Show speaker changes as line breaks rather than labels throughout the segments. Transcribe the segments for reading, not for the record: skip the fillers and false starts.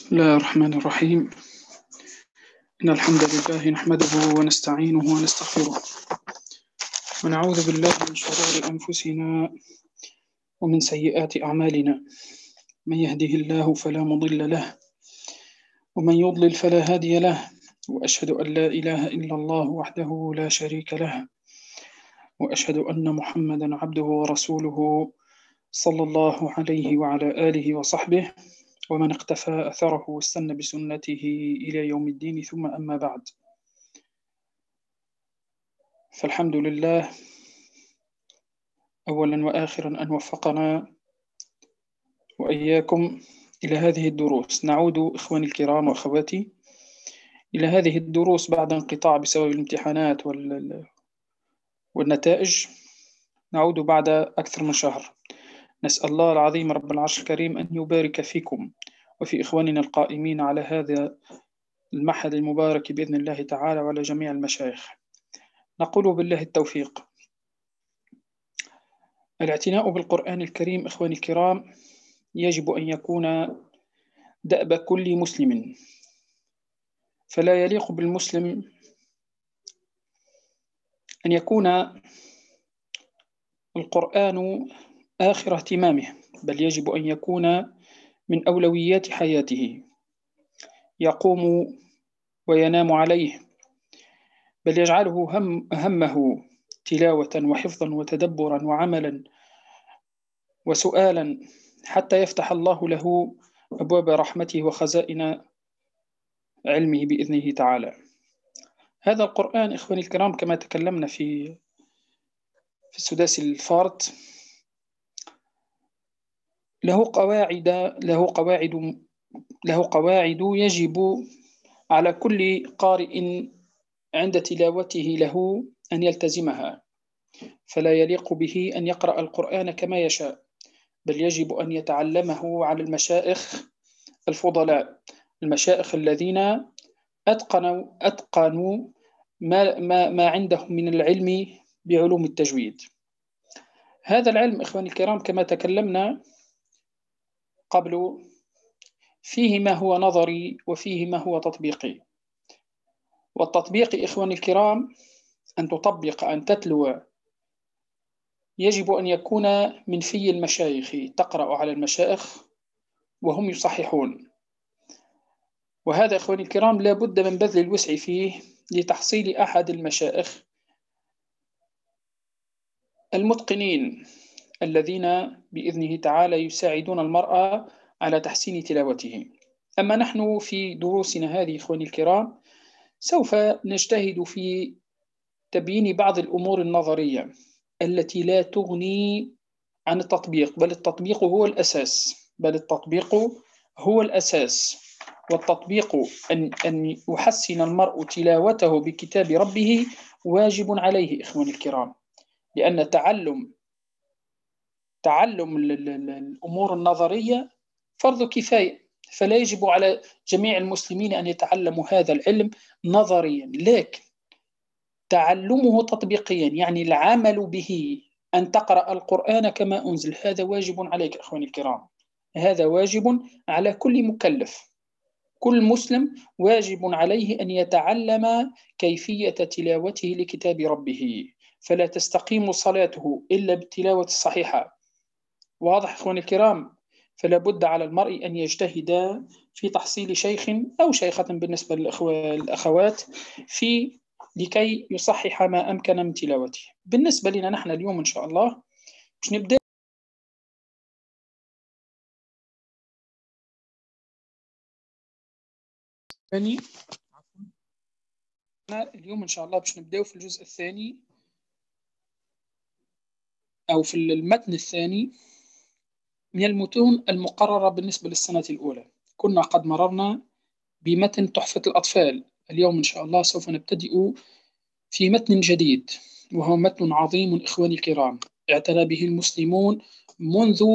بسم الله الرحمن الرحيم. إن الحمد لله نحمده ونستعينه ونستغفره ونعوذ بالله من شرور أنفسنا ومن سيئات أعمالنا. من يهده الله فلا مضل له ومن يضلل فلا هادي له، وأشهد أن لا إله إلا الله وحده لا شريك له، وأشهد أن محمدا عبده ورسوله صلى الله عليه وعلى آله وصحبه ومن اقتفى أثره واستنى بسنته إلى يوم الدين، ثم أما بعد. فالحمد لله أولا وآخرا أن وفقنا وإياكم إلى هذه الدروس. نعود إخواني الكرام وأخواتي إلى هذه الدروس بعد انقطاع بسبب الامتحانات والنتائج. نعود بعد أكثر من شهر. نسأل الله العظيم رب العرش الكريم أن يبارك فيكم وفي إخواننا القائمين على هذا المعهد المبارك بإذن الله تعالى، وعلى جميع المشايخ. نقول بالله التوفيق. الاعتناء بالقرآن الكريم إخواني الكرام يجب أن يكون دأب كل مسلم، فلا يليق بالمسلم أن يكون القرآن آخر اهتمامه، بل يجب أن يكون من أولويات حياته، يقوم وينام عليه، بل يجعله همه تلاوة وحفظا وتدبرا وعملا وسؤالا، حتى يفتح الله له أبواب رحمته وخزائن علمه بإذنه تعالى. هذا القرآن إخواني الكرام كما تكلمنا في السداس الفارط له قواعد يجب على كل قارئ عند تلاوته له أن يلتزمها، فلا يليق به أن يقرأ القرآن كما يشاء، بل يجب أن يتعلمه على المشائخ الفضلاء، المشائخ الذين أتقنوا ما عندهم من العلم بعلوم التجويد. هذا العلم إخواني الكرام كما تكلمنا قبل فيه ما هو نظري وفيه ما هو تطبيقي. والتطبيق إخواني الكرام أن تطبق، أن تتلو، يجب أن يكون من في المشايخ، تقرأ على المشايخ وهم يصححون. وهذا إخواني الكرام لا بد من بذل الوسع فيه لتحصيل أحد المشايخ المتقنين الذين بإذنه تعالى يساعدون المرأة على تحسين تلاوته. أما نحن في دروسنا هذه إخواني الكرام سوف نجتهد في تبيين بعض الأمور النظرية التي لا تغني عن التطبيق، بل التطبيق هو الأساس. والتطبيق أن يحسن المرء تلاوته بكتاب ربه واجب عليه إخواني الكرام، لأن تعلم الأمور النظرية فرض كفاية، فلا يجب على جميع المسلمين أن يتعلموا هذا العلم نظريا، لكن تعلمه تطبيقيا، يعني العمل به، أن تقرأ القرآن كما أنزل، هذا واجب عليك أخواني الكرام، هذا واجب على كل مكلف. كل مسلم واجب عليه أن يتعلم كيفية تلاوته لكتاب ربه، فلا تستقيم صلاته إلا بالتلاوة الصحيحة. واضح أخواني الكرام؟ فلا بد على المرء أن يجتهد في تحصيل شيخ أو شيخة بالنسبة للأخوات لكي يصحح ما أمكن من تلاوته. بالنسبة لنا نحن اليوم إن شاء الله باش نبدأ اليوم إن شاء الله باش نبدأ في الجزء الثاني أو في المتن الثاني من المتون المقررة بالنسبة للسنة الأولى. كنا قد مررنا بمتن تحفة الأطفال. اليوم إن شاء الله سوف نبتدئ في متن جديد، وهو متن عظيم إخواني الكرام اعتنى به المسلمون منذ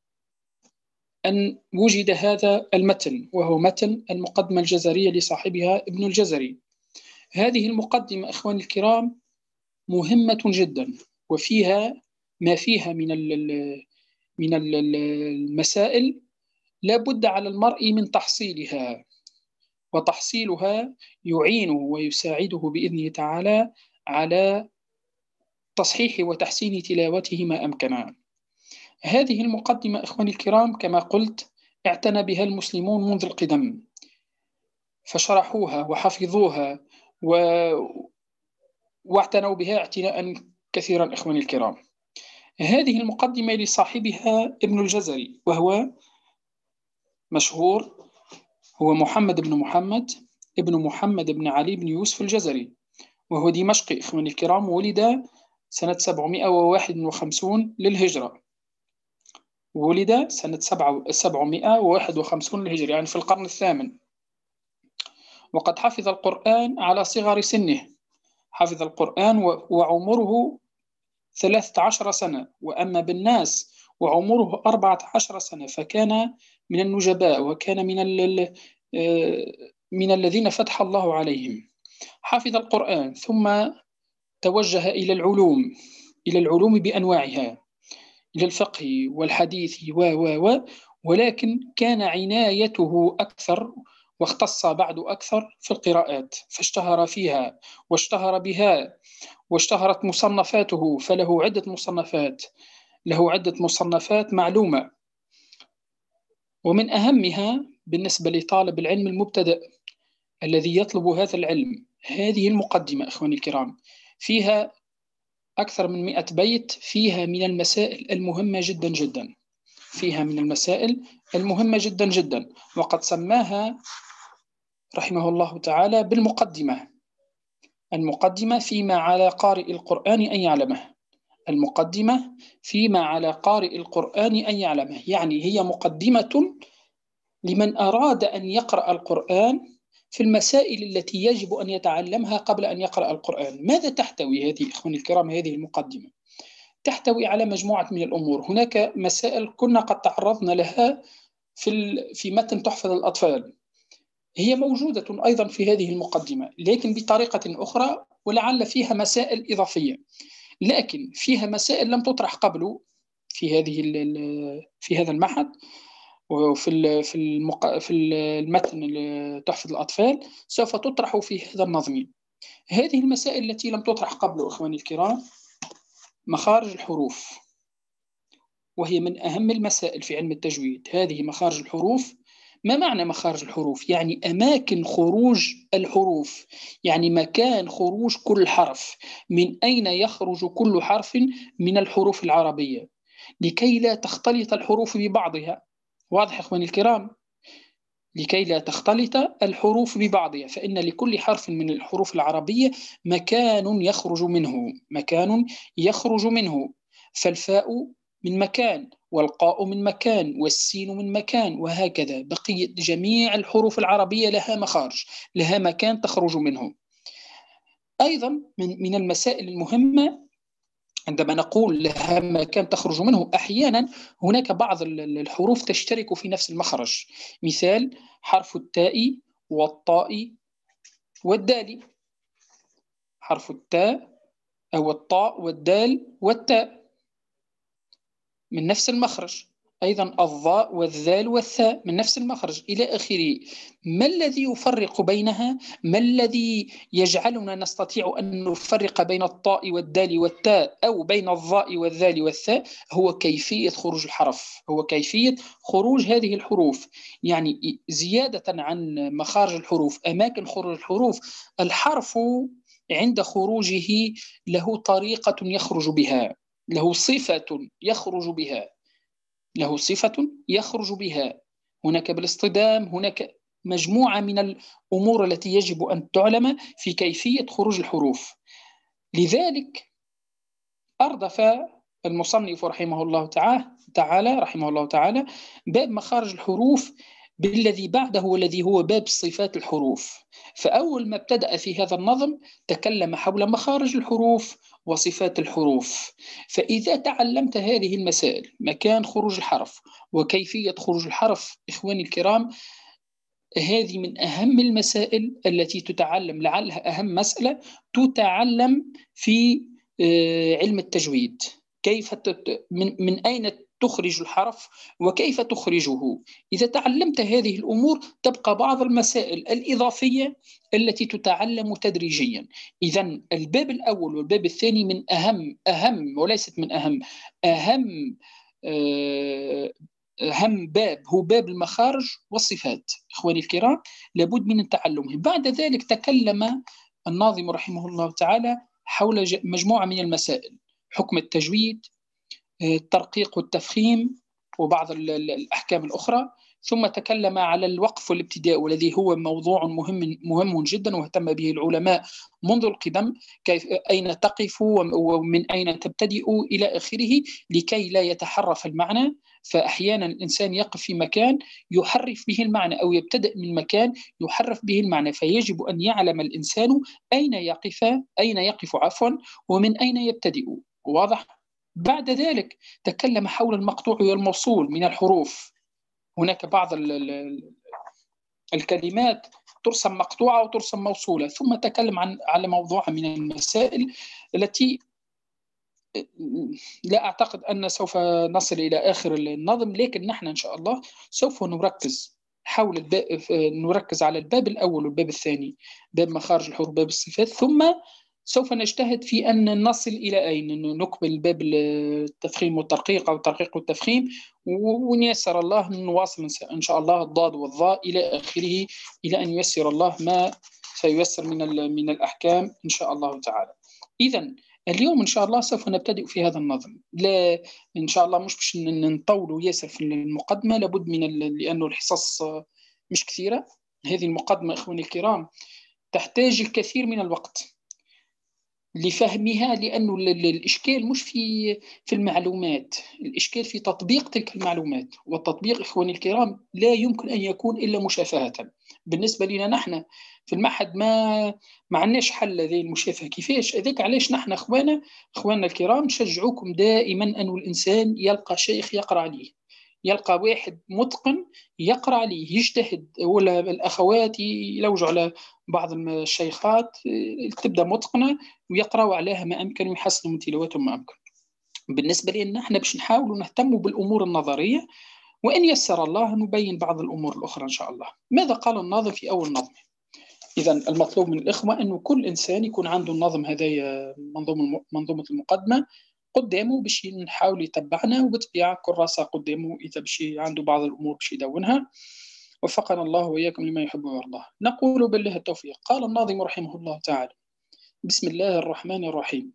أن وجد هذا المتن، وهو متن المقدمة الجزرية لصاحبها ابن الجزري. هذه المقدمة إخواني الكرام مهمة جدا، وفيها ما فيها من المسائل لا بد على المرء من تحصيلها، وتحصيلها يعينه ويساعده بإذنه تعالى على تصحيح وتحسين تلاوته ما أمكن. هذه المقدمة إخواني الكرام كما قلت اعتنى بها المسلمون منذ القدم، فشرحوها وحفظوها واعتنوا بها اعتناء كثيرا. إخواني الكرام، هذه المقدمة لصاحبها ابن الجزري، وهو مشهور، هو محمد بن محمد ابن محمد بن علي بن يوسف الجزري، وهو دمشقي. إخواني الكرام، ولد سنة 751 للهجرة، ولد سنة 751 للهجرة، يعني في القرن الثامن. وقد حفظ القرآن على صغر سنه، حفظ القرآن وعمره 13 سنة، وأما بالناس وعمره 14 سنة، فكان من النجباء، وكان من الذين فتح الله عليهم. حفظ القرآن ثم توجه إلى العلوم، إلى العلوم بأنواعها، إلى الفقه والحديث ولكن كان عنايته أكثر، واختص بعد أكثر في القراءات، فاشتهر فيها واشتهر بها، واشتهرت مصنفاته، فله عدة مصنفات، له عدة مصنفات معلومة. ومن أهمها بالنسبة لطالب العلم المبتدئ الذي يطلب هذا العلم هذه المقدمة. إخواني الكرام، فيها أكثر من 100 بيت، فيها من المسائل المهمة جدا جدا، فيها من المسائل المهمة جدا جدا. وقد سماها رحمه الله تعالى بالمقدمة، المقدمة فيما على قارئ القرآن أن يعلمه، المقدمة فيما على قارئ القرآن أن يعلمه، يعني هي مقدمة لمن أراد أن يقرأ القرآن في المسائل التي يجب أن يتعلمها قبل أن يقرأ القرآن. ماذا تحتوي هذه إخواني الكرام؟ هذه المقدمة تحتوي على مجموعة من الأمور. هناك مسائل كنا قد تعرضنا لها في متن تحفة الأطفال، هي موجودة أيضا في هذه المقدمة، لكن بطريقة أخرى، ولعل فيها مسائل إضافية، لكن فيها مسائل لم تطرح قبل في هذا المعهد، في المتن تحفة الأطفال سوف تطرح في هذا النظم. هذه المسائل التي لم تطرح قبل إخواني الكرام: مخارج الحروف، وهي من أهم المسائل في علم التجويد. هذه مخارج الحروف. ما معنى مخارج الحروف؟ يعني أماكن خروج الحروف، يعني مكان خروج كل حرف، من أين يخرج كل حرف من الحروف العربية، لكي لا تختلط الحروف ببعضها. واضح إخواني الكرام؟ لكي لا تختلط الحروف ببعضها، فإن لكل حرف من الحروف العربية مكان يخرج منه، مكان يخرج منه. فالفاء من مكان، والقاء من مكان، والسين من مكان، وهكذا بقية جميع الحروف العربية لها مخارج، لها مكان تخرج منه. أيضا من المسائل المهمة عندما نقول لها مكان تخرج منه، أحيانا هناك بعض الحروف تشترك في نفس المخرج، مثال حرف التاء والطاء والدال، حرف التاء أو الطاء والدال والتاء من نفس المخرج، أيضا الضاء والذال والثاء من نفس المخرج إلى آخره. ما الذي يفرق بينها؟ ما الذي يجعلنا نستطيع أن نفرق بين الطاء والدال والتاء أو بين الضاء والذال والثاء؟ هو كيفية خروج الحرف، هو كيفية خروج هذه الحروف. يعني زيادة عن مخارج الحروف، أماكن خروج الحروف، الحرف عند خروجه له طريقة يخرج بها، له صفة يخرج بها، له صفة يخرج بها. هناك بالاصطدام، هناك مجموعة من الأمور التي يجب أن تعلم في كيفية خروج الحروف. لذلك أردف المصنف رحمه الله تعالى باب مخارج الحروف بالذي بعده، والذي هو باب صفات الحروف. فأول ما ابتدأ في هذا النظم تكلم حول مخارج الحروف وصفات الحروف. فإذا تعلمت هذه المسائل، مكان خروج الحرف وكيفية خروج الحرف، إخواني الكرام، هذه من أهم المسائل التي تتعلم، لعلها أهم مسألة تتعلم في علم التجويد. كيف من أين تخرج الحرف وكيف تخرجه. إذا تعلمت هذه الأمور تبقى بعض المسائل الإضافية التي تتعلم تدريجيا. إذن الباب الأول والباب الثاني من أهم وليست من أهم أهم باب هو باب المخارج والصفات. إخواني الكرام، لابد من تعلمهم. بعد ذلك تكلم الناظم رحمه الله تعالى حول مجموعة من المسائل: حكم التجويد، الترقيق والتفخيم، وبعض الأحكام الأخرى. ثم تكلم على الوقف والابتداء، والذي هو موضوع مهم جدا واهتم به العلماء منذ القدم، كيف أين تقف ومن أين تبتدئ إلى آخره، لكي لا يتحرف المعنى. فأحيانا الإنسان يقف في مكان يحرف به المعنى، أو يبتدأ من مكان يحرف به المعنى، فيجب أن يعلم الإنسان أين يقف ومن أين يبتدئ. واضح؟ بعد ذلك تكلم حول المقطوع والموصول من الحروف. هناك بعض الكلمات ترسم مقطوعة وترسم موصولة. ثم تكلم على موضوع من المسائل التي لا أعتقد أن سوف نصل إلى آخر النظم، لكن نحن إن شاء الله سوف نركز على الباب الأول والباب الثاني، باب مخارج الحروف، باب الصفات. ثم سوف نجتهد في أن نصل إلى أين نكمل باب التفخيم والترقيق، أو الترقيق والتفخيم، ونيسر الله نواصل إن شاء الله الضاد والظاء إلى آخره، إلى أن ييسر الله ما سييسر من الأحكام إن شاء الله تعالى. إذن اليوم إن شاء الله سوف نبتدئ في هذا النظم. لا إن شاء الله مش باش نطول وياسر في المقدمة، لابد لأنه الحصص مش كثيرة. هذه المقدمة إخواني الكرام تحتاج الكثير من الوقت لفهمها، لأنه الإشكال مش في المعلومات، الإشكال في تطبيق تلك المعلومات. والتطبيق إخواني الكرام لا يمكن أن يكون إلا مشافهة. بالنسبة لنا نحن في المعهد ما عندناش حل لذي المشافهة. كيفاش؟ ذلك علاش نحن إخواننا الكرام نشجعوكم دائما أن الإنسان يلقى شيخ يقرأ عليه، يلقى واحد متقن يقرأ عليه، يجتهد. ولا الأخوات يلوجوا على بعض الشيخات تبدأ متقنة ويقرأوا عليها ما أمكن ويحسنوا من تلاوتهم ما أمكن. بالنسبة لنا نحن باش نحاول نهتم بالأمور النظرية، وإن يسر الله نبين بعض الأمور الأخرى إن شاء الله. ماذا قال الناظم في أول نظم؟ إذن المطلوب من الإخوة أنه كل إنسان يكون عنده النظم هذه، منظومة المقدمة قدامه باش نحاول يتبعنا، وبطبيعة كراسة قدامه إذا باش عنده بعض الأمور باش يدونها. وفقنا الله وإياكم لما يحب ويرضاه. نقول بالله التوفيق. قال الناظم رحمه الله تعالى: بسم الله الرحمن الرحيم.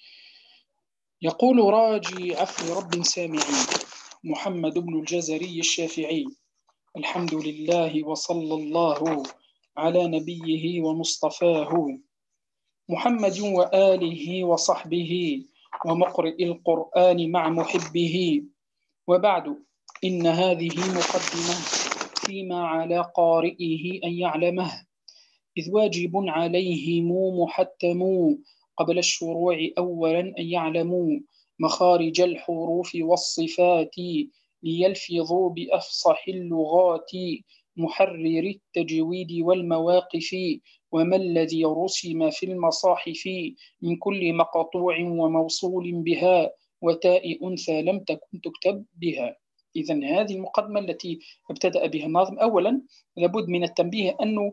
يقول راجي عفو رب سامعي، محمد بن الجزري الشافعي، الحمد لله وصلى الله على نبيه ومصطفاه، محمد وآله وصحبه، ومقرئ القرآن مع محبه. وبعد، إن هذه مقدمة فيما على قارئه أن يعلمه، إذ واجب عليهم محتم قبل الشروع أولا أن يعلموا مخارج الحروف والصفات، ليلفظوا بأفصح اللغات، محرر التجويد والمواقف، وما الذي رسم في المصاحف من كل مقطوع وموصول بها، وتاء أنثى لم تكن تكتب بها. إذن هذه المقدمة التي ابتدأ بها الناظم. أولا لابد من التنبيه أنه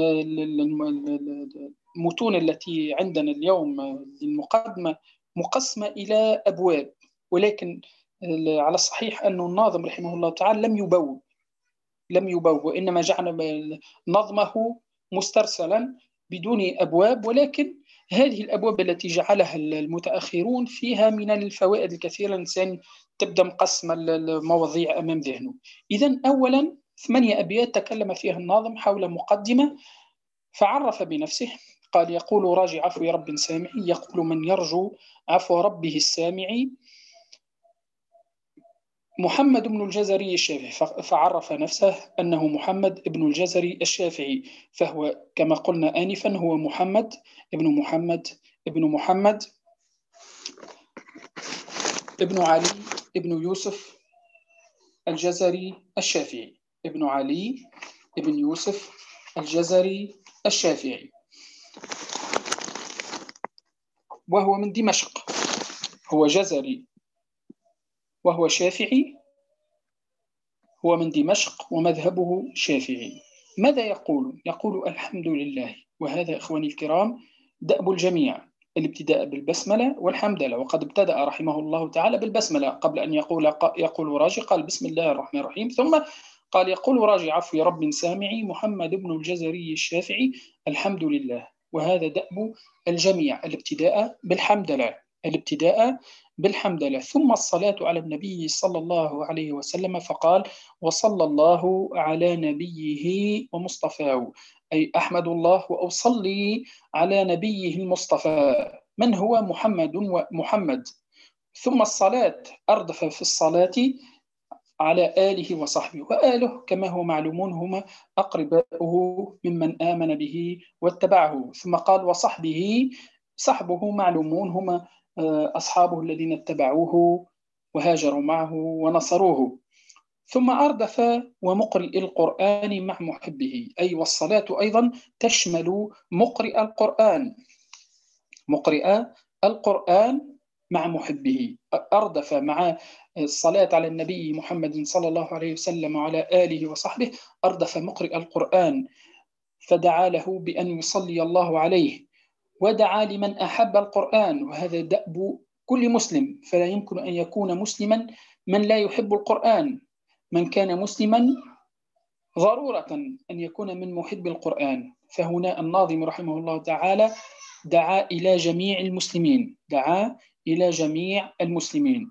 المتون التي عندنا اليوم للمقدمة مقسمة إلى أبواب، ولكن على الصحيح أن الناظم رحمه الله تعالى لم يبوب، وإنما جعل نظمه مسترسلا بدون أبواب. ولكن هذه الأبواب التي جعلها المتأخرون فيها من الفوائد الكثيرة، الإنسان تبدأ مقسم المواضيع أمام ذهنه. إذن أولا 8 أبيات تكلم فيها الناظم حول مقدمة، فعرف بنفسه. قال: يقول راجي عفو رب سامعي، يقول من يرجو عفو ربه السامعي، محمد بن الجزري الشافعي. فعرف نفسه أنه محمد بن الجزري الشافعي، فهو كما قلنا آنفا هو محمد ابن ابن علي ابن يوسف الجزري الشافعي، ابن علي ابن يوسف الجزري الشافعي، وهو من دمشق. هو جزري وهو شافعي، هو من دمشق ومذهبه شافعي. ماذا يقول؟ يقول الحمد لله. وهذا إخواني الكرام دأب الجميع، الابتداء بالبسملة والحمدلله. وقد ابتدأ رحمه الله تعالى بالبسملة قبل أن يقول راجي، قال بسم الله الرحمن الرحيم، ثم قال يقول راجي عفو رب سامعي محمد بن الجزري الشافعي الحمد لله. وهذا دأب الجميع، الابتداء بالحمدلله، الابتداء بالحمدلله، ثم الصلاة على النبي صلى الله عليه وسلم، فقال وصلى الله على نبيه ومصطفاه، أي أحمد الله وأصلي على نبيه المصطفى من هو محمد. ثم الصلاة أردف في الصلاة على آله وصحبه، وآله كما هو معلومون هم أقرباؤه ممن آمن به واتبعه. ثم قال وصحبه، صحبه معلومون هم أصحابه الذين اتبعوه وهاجروا معه ونصروه. ثم أردف ومقرئ القرآن مع محبه، أي والصلاة أيضا تشمل مقرئ القرآن، مقرئ القرآن مع محبه. أردف مع الصلاة على النبي محمد صلى الله عليه وسلم وعلى آله وصحبه، أردف مقرئ القرآن فدعا له بأن يصلي الله عليه، ودعا لمن أحب القرآن. وهذا دأب كل مسلم، فلا يمكن أن يكون مسلما من لا يحب القرآن. من كان مسلما ضرورة أن يكون من محب القرآن. فهنا الناظم رحمه الله تعالى دعا إلى جميع المسلمين، دعا إلى جميع المسلمين.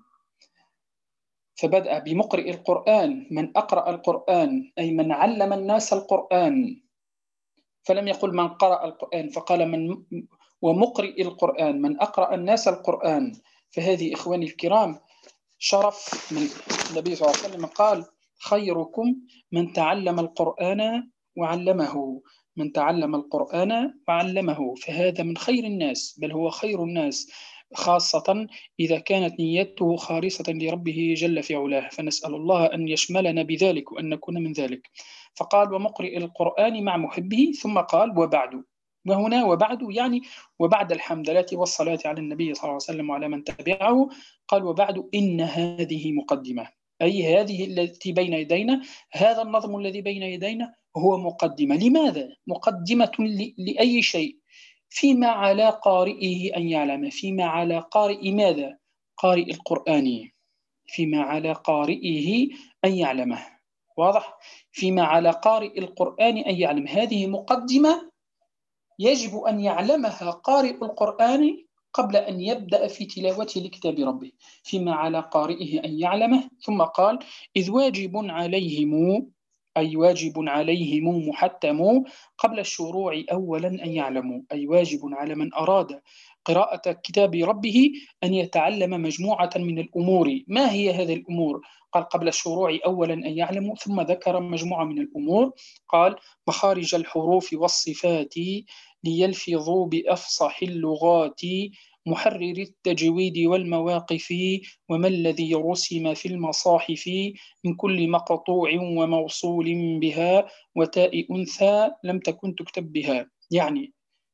فبدأ بمقرئ القرآن، من أقرأ القرآن أي من علم الناس القرآن، فلم يقل من قرأ القرآن، فقال من ومقرئ القرآن، من أقرأ الناس القرآن. فهذه إخواني الكرام شرف من النبي صلى الله عليه وسلم، قال خيركم من تعلم القرآن وعلمه، من تعلم القرآن وعلمه. فهذا من خير الناس، بل هو خير الناس، خاصة إذا كانت نيته خالصة لربه جل في علاه. فنسأل الله أن يشملنا بذلك وأن نكون من ذلك. فقال ومقرئ القرآن مع محبه، ثم قال وبعد. وهنا وبعد يعني وبعد الحمدلله والصلاة على النبي صلى الله عليه وسلم وعلى من تبعه، قال وبعد إن هذه مقدمة، أي هذه التي بين يدينا، هذا النظم الذي بين يدينا هو مقدمة. لماذا؟ مقدمة لأي شيء؟ فيما على قارئه أن يعلم، فيما على قارئ ماذا؟ قارئ القرآن، فيما على قارئه أن يعلمه. واضح؟ فيما على قارئ القرآن أن يعلم. هذه مقدمة يجب أن يعلمها قارئ القرآن قبل أن يبدأ في تلاوته لكتاب ربه، فيما على قارئه أن يعلمه. ثم قال إذ واجب عليهم، أي واجب عليهم محتم قبل الشروع أولا أن يعلموا، أي واجب على من أراد قراءة كتاب ربه أن يتعلم مجموعة من الأمور. ما هي هذه الأمور؟ قال قبل الشروع أولا أن يعلموا، ثم ذكر مجموعة من الأمور. قال مخارج الحروف والصفات ليلفظوا بأفصح اللغات، محرر التجويد والمواقف، وما الذي رسم في المصاحف من كل مقطوع وموصول بها، وتاء أنثى لم تكن تكتب بها. يعني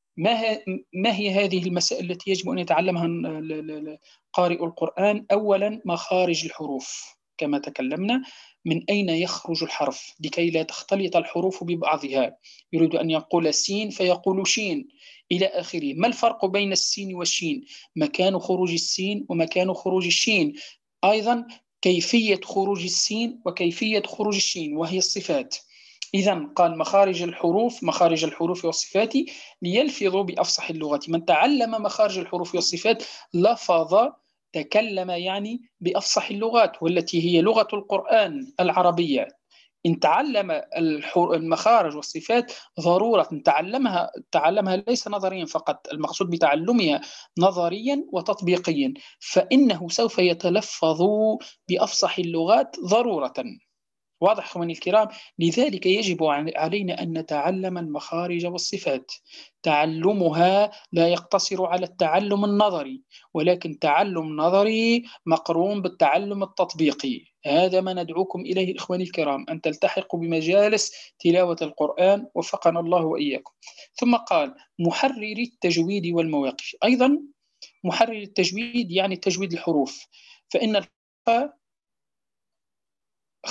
ما هي هذه المسائل التي يجب أن يتعلمها قارئ القرآن؟ أولا مخارج الحروف كما تكلمنا، من أين يخرج الحرف لكي لا تختلط الحروف ببعضها. يريد أن يقول سين فيقول شين إلى آخره. ما الفرق بين السين والشين؟ مكان خروج السين ومكان خروج الشين، أيضا كيفية خروج السين وكيفية خروج الشين، وهي الصفات. إذن قال مخارج الحروف، مخارج الحروف والصفات ليلفظوا بأفصح اللغات. من تعلم مخارج الحروف والصفات لفظ، تكلم يعني بأفصح اللغات، والتي هي لغة القرآن العربية. إن تعلم المخارج والصفات ضرورة تعلمها ليس نظريا فقط، المقصود بتعلمها نظريا وتطبيقيا، فإنه سوف يتلفظ بأفصح اللغات ضرورة. واضح اخواني الكرام؟ لذلك يجب علينا أن نتعلم المخارج والصفات. تعلمها لا يقتصر على التعلم النظري، ولكن تعلم نظري مقرون بالتعلم التطبيقي. هذا ما ندعوكم إليه إخواني الكرام، أن تلتحقوا بمجالس تلاوة القرآن، وفقنا الله وإياكم. ثم قال محرر التجويد والمواقف. أيضا محرر التجويد يعني تجويد الحروف، فإن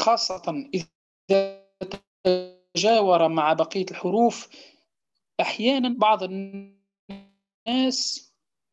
خاصة إذا تجاور مع بقية الحروف. أحيانا بعض الناس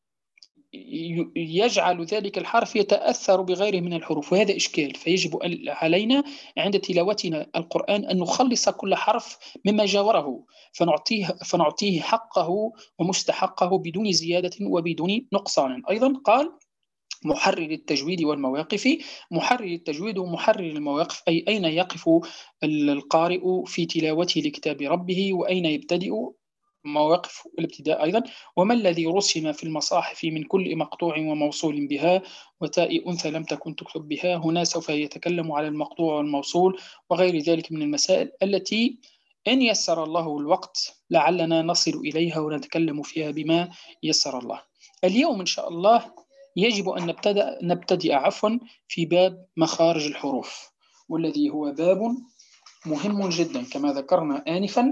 يجعل ذلك الحرف يتأثر بغيره من الحروف، وهذا إشكال. فيجب علينا عند تلاوتنا القرآن أن نخلص كل حرف مما جاوره، فنعطيه حقه ومستحقه بدون زيادة وبدون نقصان. أيضا قال محرر التجويد والمواقف. محرر التجويد ومحرر المواقف، أي أين يقف القارئ في تلاوته لكتاب ربه، وأين يبتدئ، مواقف الابتداء أيضا. وما الذي رسم في المصاحف من كل مقطوع وموصول بها، وتاء أنثى لم تكن تكتب بها. هنا سوف يتكلم على المقطوع والموصول وغير ذلك من المسائل التي إن يسر الله الوقت لعلنا نصل إليها ونتكلم فيها بما يسر الله. اليوم إن شاء الله يجب أن نبتدئ في باب مخارج الحروف، والذي هو باب مهم جدا كما ذكرنا آنفا،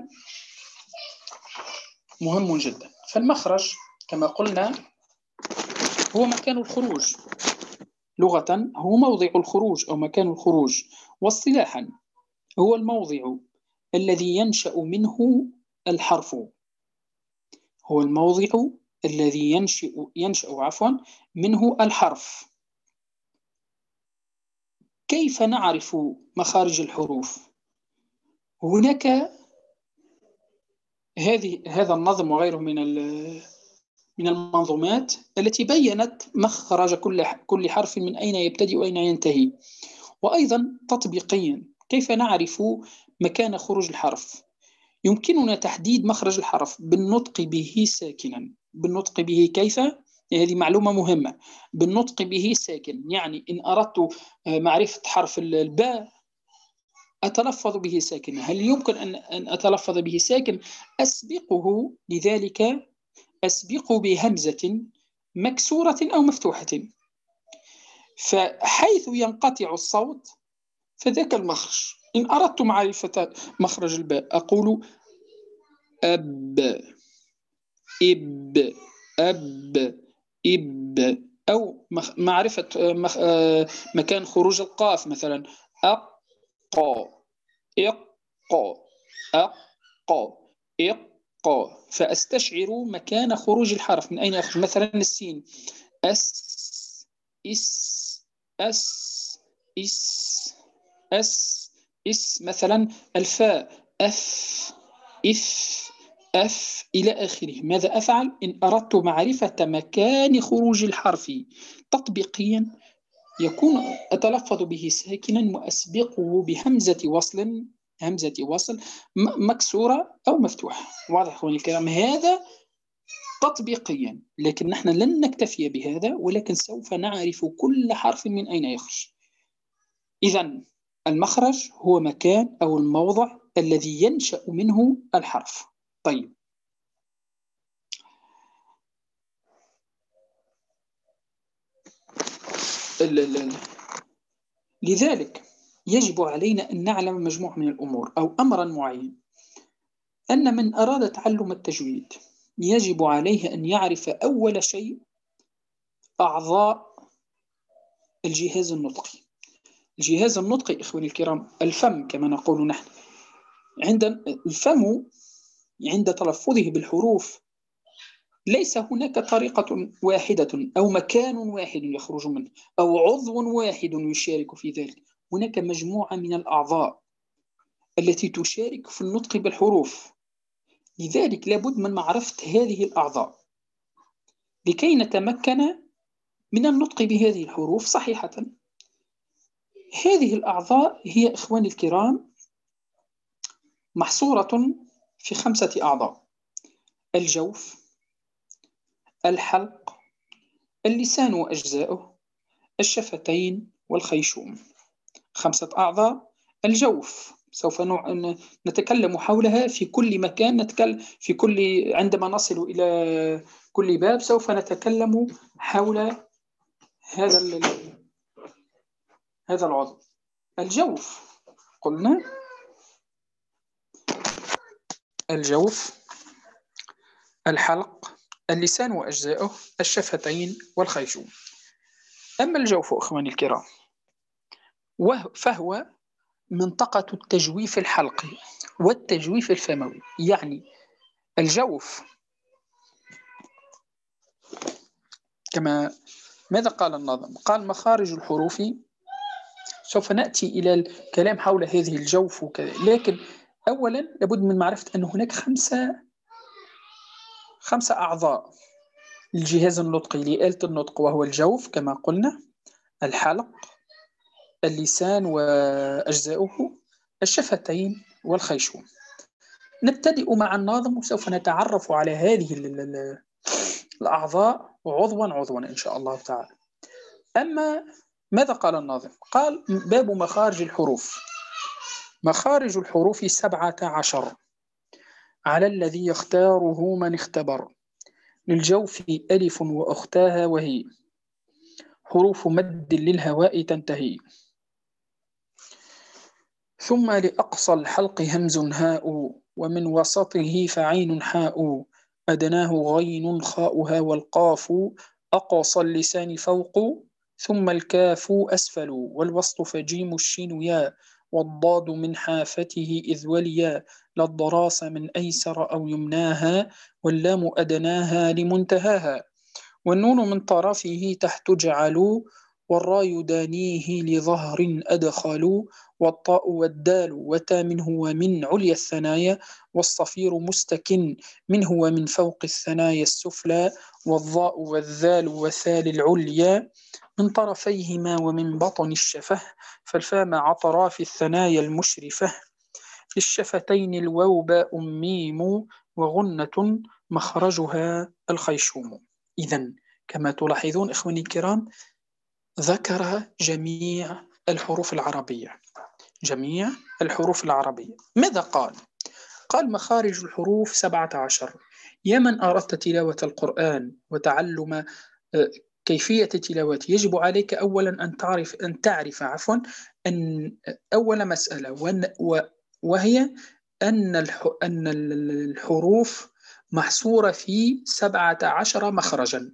مهم جدا. فالمخرج كما قلنا هو مكان الخروج، لغة هو موضع الخروج أو مكان الخروج، واصطلاحا هو الموضع الذي ينشأ منه الحرف، هو الموضع الذي ينشأ منه الحرف. كيف نعرف مخارج الحروف؟ هناك هذا النظم وغيره من المنظومات التي بيّنت مخرج كل حرف من أين يبتدئ وأين ينتهي. وأيضا تطبيقيا كيف نعرف مكان خروج الحرف؟ يمكننا تحديد مخرج الحرف بالنطق به ساكنا. بالنطق به كيف؟ هذه معلومة مهمة. بالنطق به ساكن، يعني إن أردت معرفة حرف الباء أتلفظ به ساكن. هل يمكن أن أتلفظ به ساكن؟ أسبقه لذلك، أسبق بهمزة مكسورة أو مفتوحة، فحيث ينقطع الصوت فذاك المخرج. إن أردت معرفة مخرج الباء أقول أب، إب، أب، إب. أو معرفة مكان خروج القاف، مثلا أق، إق، أق، إق. فأستشعر مكان خروج الحرف من أين يخرج. مثلا السين أس، إس، أس، إس، أس، إس. مثلا الفاء أف، إف، أف إلى آخره. ماذا أفعل إن أردت معرفة مكان خروج الحرف تطبيقيا؟ يكون أتلفظ به ساكنا وأسبقه بهمزة وصل، همزة وصل مكسورة أو مفتوحة. واضح أخواني الكرام؟ هذا تطبيقيا، لكن نحن لن نكتفي بهذا، ولكن سوف نعرف كل حرف من أين يخرج. إذن المخرج هو مكان أو الموضع الذي ينشأ منه الحرف. طيب، لذلك يجب علينا أن نعلم مجموعة من الأمور أو أمرا معين، أن من أراد تعلم التجويد يجب عليه أن يعرف أول شيء أعضاء الجهاز النطقي. الجهاز النطقي إخواني الكرام الفم كما نقول نحن. عند الفم عند تلفظه بالحروف ليس هناك طريقة واحدة أو مكان واحد يخرج منه أو عضو واحد يشارك في ذلك. هناك مجموعة من الأعضاء التي تشارك في النطق بالحروف، لذلك لابد من معرفة هذه الأعضاء لكي نتمكن من النطق بهذه الحروف صحيحة. هذه الأعضاء هي إخواني الكرام محصورة في 5 أعضاء: الجوف، الحلق، اللسان وأجزاؤه، الشفتين والخيشوم. 5 أعضاء. الجوف سوف نتكلم حولها في كل مكان، عندما نصل إلى كل باب سوف نتكلم حول هذا العضو. الجوف قلنا الجوف، الحلق، اللسان وأجزاؤه، الشفتين والخيشوم. أما الجوف أخواني الكرام فهو منطقة التجويف الحلقي والتجويف الفموي. يعني الجوف كما ماذا قال الناظم؟ قال مخارج الحروف. سوف نأتي إلى الكلام حول هذه الجوف وكذا، لكن أولا لابد من معرفة أن هناك خمسة أعضاء للجهاز النطقي لآلة النطق، وهو الجوف كما قلنا، الحلق، اللسان وأجزاؤه، الشفتين، والخيشوم. نبتدئ مع الناظم وسوف نتعرف على هذه الأعضاء عضوا إن شاء الله تعالى. أما ماذا قال الناظم؟ قال باب مخارج الحروف. مخارج الحروف 17 على الذي يختاره من اختبر، للجوف ألف وأختاها وهي حروف مد للهواء تنتهي، ثم لأقصى الحلق همز هاء، ومن وسطه فعين حاء، أدناه غين خاؤها، والقاف أقصى اللسان فوق، ثم الكاف أسفل، والوسط فجيم الشين ياء، والضاد من حافته إذ وليا، للضراس من أيسر أو يمناها، واللام أدناها لمنتهاها، والنون من طرفه تحت جعلوا، والراء يدانيه لظهر أدخلوا، والطاء والدال وتا منه ومن عليا الثنايا، والصفير مستكن منه ومن فوق الثنايا السفلى، والضاء والذال وثال العليا من طرفيهما ومن بطن الشفه، فالفاء مع أطراف الثنايا المشرفة، للشفتين الواو باء ميم، وغنة مخرجها الخيشوم. إذن كما تلاحظون إخواني الكرام، ذكر جميع الحروف العربية، جميع الحروف العربية. ماذا قال؟ قال مخارج الحروف 17. يا من أردت تلاوة القرآن وتعلم كيفية تلاوته، يجب عليك أولا أن تعرف أن أول مسألة، وهي أن الحروف محصورة في 17 مخرجا،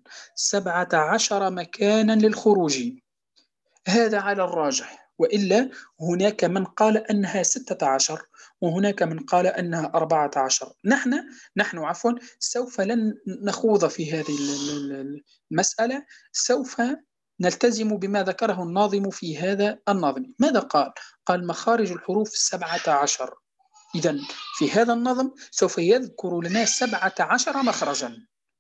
17 مكانا للخروج، هذا على الراجح، وإلا هناك من قال أنها 16 وهناك من قال أنها 14. نحن سوف لن نخوض في هذه المسألة، سوف نلتزم بما ذكره الناظم في هذا النظم. ماذا قال؟ قال مخارج الحروف 17. إذن في هذا النظم سوف يذكر لنا 17 مخرجا،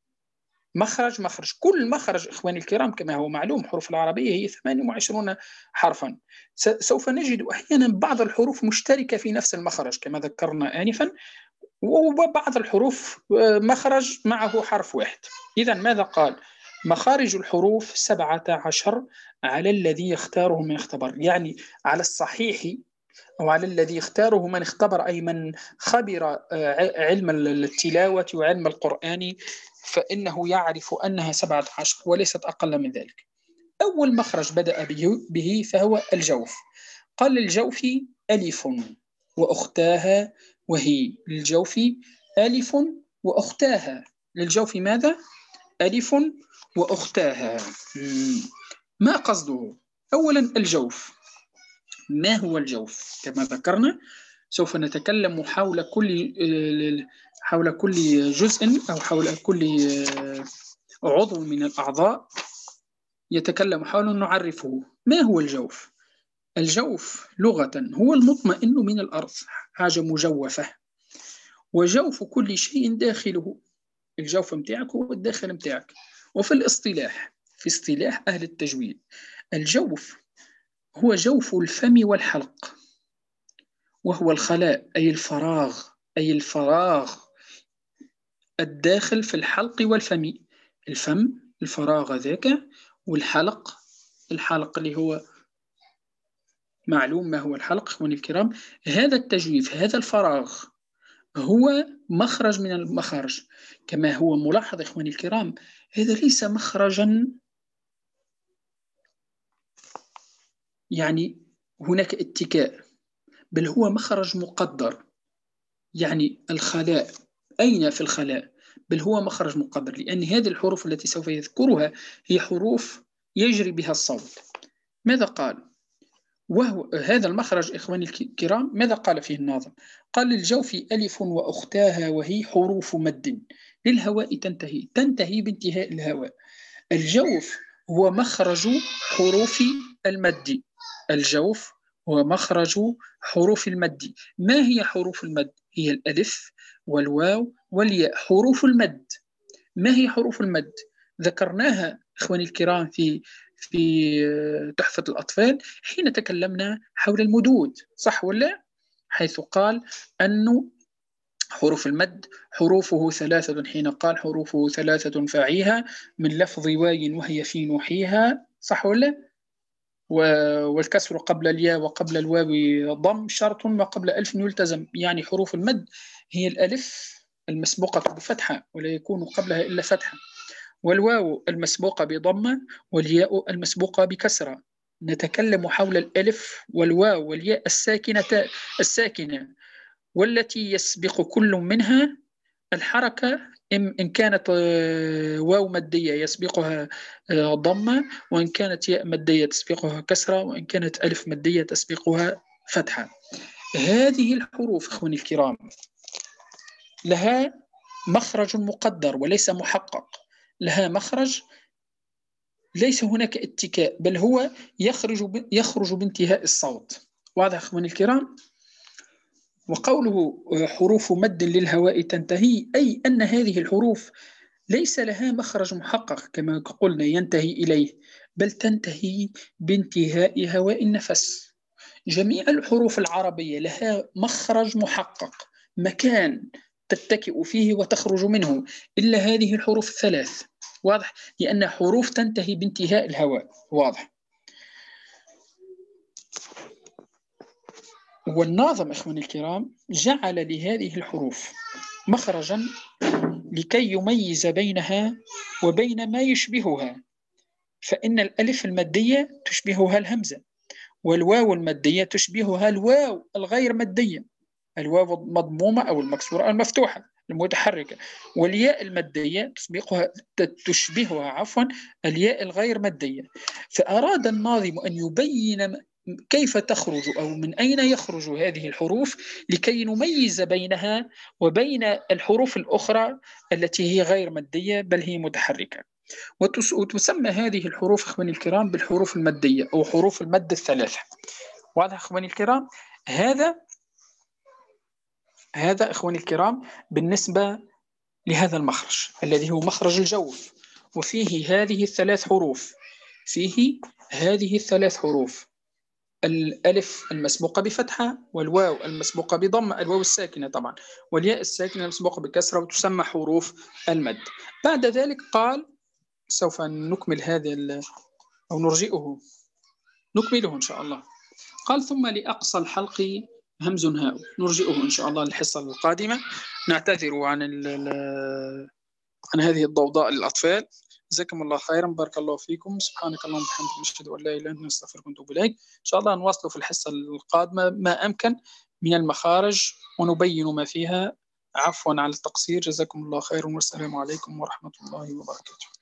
مخرج كل مخرج إخواني الكرام كما هو معلوم، حروف العربية هي 28 حرفا. سوف نجد أحيانا بعض الحروف مشتركة في نفس المخرج كما ذكرنا آنفا، وبعض الحروف مخرج معه حرف واحد. إذن ماذا قال؟ مخارج الحروف 17 على الذي يختاره من اختبر، يعني على الصحيح أو على الذي اختاره من اختبر، أي من خبر علم التلاوة وعلم القرآن، فإنه يعرف أنها 17 وليست أقل من ذلك. أول مخرج بدأ به فهو الجوف. قال للجوف ألف وأختاها وهي، للجوف ألف وأختاها، للجوف ماذا؟ ألف وأختاها. ما قصده؟ أولا الجوف، ما هو الجوف؟ كما ذكرنا سوف نتكلم حول كل جزء أو حول كل عضو من الأعضاء يتكلم حول نعرفه. ما هو الجوف؟ الجوف لغة هو المطمئن من الأرض، حاجة مجوفة، وجوف كل شيء داخله، الجوف متاعك هو الداخل متاعك. وفي الاصطلاح، في اصطلاح أهل التجويد، الجوف هو جوف الفم والحلق، وهو الخلاء أي الفراغ، أي الفراغ الداخل في الحلق والفم. الفم الفراغ ذاك، والحلق الحلق اللي هو معلوم ما هو الحلق إخواني الكرام. هذا التجويف، هذا الفراغ هو مخرج من المخارج. كما هو ملاحظ إخواني الكرام، هذا ليس مخرجا يعني هناك اتكاء، بل هو مخرج مقدر. يعني الخلاء، أين في الخلاء؟ بل هو مخرج مقدر، لأن هذه الحروف التي سوف يذكرها هي حروف يجري بها الصوت. ماذا قال؟ وهو هذا المخرج إخواني الكرام ماذا قال فيه الناظم؟ قال: للجوف ألف وأختاها وهي حروف مد للهواء تنتهي بانتهاء الهواء. الجوف هو مخرج حروف المد. الجوف هو مخرج حروف المد. ما هي حروف المد؟ هي الألف والواو والياء، حروف المد. ما هي حروف المد؟ ذكرناها إخواني الكرام في تحفة الأطفال حين تكلمنا حول المدود، صح ولا؟ حيث قال أنه حروف المد حروفه ثلاثة، حين قال حروفه ثلاثة فاعيها من لفظ واي وهي في نوحيها، صح ولا؟ والكسر قبل الياء وقبل الواو ضم شرط وقبل ألف يلتزم. يعني حروف المد هي الألف المسبوقة بفتحة ولا يكون قبلها إلا فتحة، والواو المسبوقة بضمة، والياء المسبوقة بكسرة. نتكلم حول الألف والواو والياء الساكنة، والتي يسبق كل منها الحركة. إن كانت واو مادية يسبقها ضمة، وإن كانت ياء مادية تسبقها كسرة، وإن كانت ألف مادية تسبقها فتحة. هذه الحروف إخواني الكرام لها مخرج مقدر وليس محقق، لها مخرج ليس هناك اتكاء، بل هو يخرج بانتهاء الصوت. واضح إخواني الكرام؟ وقوله حروف مد للهواء تنتهي، أي أن هذه الحروف ليس لها مخرج محقق كما قلنا ينتهي إليه، بل تنتهي بانتهاء هواء النفس. جميع الحروف العربية لها مخرج محقق، مكان تتكئ فيه وتخرج منه، إلا هذه الحروف الثلاث. واضح؟ لأن حروف تنتهي بانتهاء الهواء. واضح؟ والناظم إخواني الكرام جعل لهذه الحروف مخرجا لكي يميز بينها وبين ما يشبهها. فإن الألف المادية تشبهها الهمزة، والواو المادية تشبهها الواو الغير مادية، الواو المضمومة أو المكسورة أو المفتوحة المتحركة، والياء المادية تشبهها الياء الغير مادية. فأراد الناظم أن يبين كيف تخرج أو من أين يخرج هذه الحروف، لكي نميز بينها وبين الحروف الأخرى التي هي غير مادية بل هي متحركة. وتسمى هذه الحروف إخواني الكرام بالحروف المادية أو حروف المد الثلاثة. واضح إخواني الكرام؟ هذا إخواني الكرام بالنسبة لهذا المخرج الذي هو مخرج الجوف، وفيه هذه الثلاث حروف. فيه هذه الثلاث حروف: الألف المسبوقة بفتحة، والواو المسبوقة بضمة، الواو الساكنة طبعا، والياء الساكنة المسبوقة بكسرة، وتسمى حروف المد. بعد ذلك قال سوف نكمل هذا أو نكمله إن شاء الله. قال: ثم لأقصى الحلق همز هاء. نرجئه إن شاء الله الحصة القادمة. نعتذر عن هذه الضوضاء للأطفال. جزاكم الله خيرا، بارك الله فيكم. سبحانك اللهم وبحمدك، نشهد أن لا إله إلا أنت، نستغفرك ونتوب إليك. إن شاء الله نواصل في الحصة القادمة ما أمكن من المخارج ونبين ما فيها. عفوا على التقصير، جزاكم الله خيرا، والسلام عليكم ورحمة الله وبركاته.